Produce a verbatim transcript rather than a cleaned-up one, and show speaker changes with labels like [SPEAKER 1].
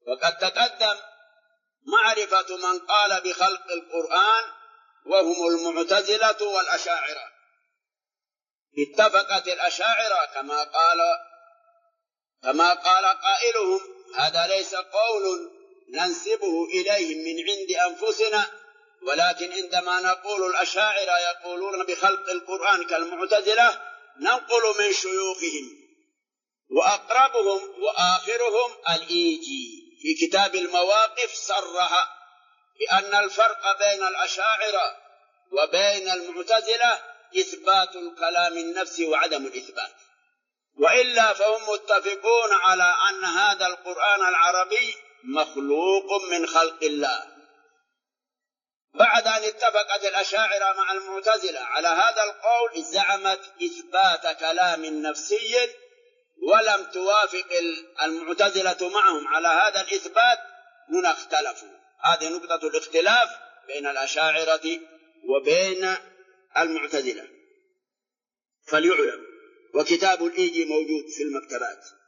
[SPEAKER 1] وقد تقدم معرفة من قال بخلق القرآن وهم المعتزلة والأشاعرة. اتفقت الأشاعرة كما قال كما قال قائلهم: هذا ليس قول ننسبه إليهم من عند أنفسنا، ولكن عندما نقول الأشاعرة يقولون بخلق القرآن كالمعتزلة ننقل من شيوخهم، وأقربهم وآخرهم الإيجي في كتاب المواقف صرح بأن الفرق بين الأشاعرة وبين المعتزلة إثبات الكلام النفسي وعدم الإثبات، وإلا فهم متفقون على أن هذا القرآن العربي مخلوق من خلق الله. بعد أن اتفقت الأشاعرة مع المعتزلة على هذا القول زعمت إثبات كلام نفسي، ولم توافق المعتزلة معهم على هذا الإثبات، هنا اختلفوا. هذه نقطة الاختلاف بين الأشاعرة وبين المعتزلة. فليعلم، وكتاب الإيجي موجود في المكتبات.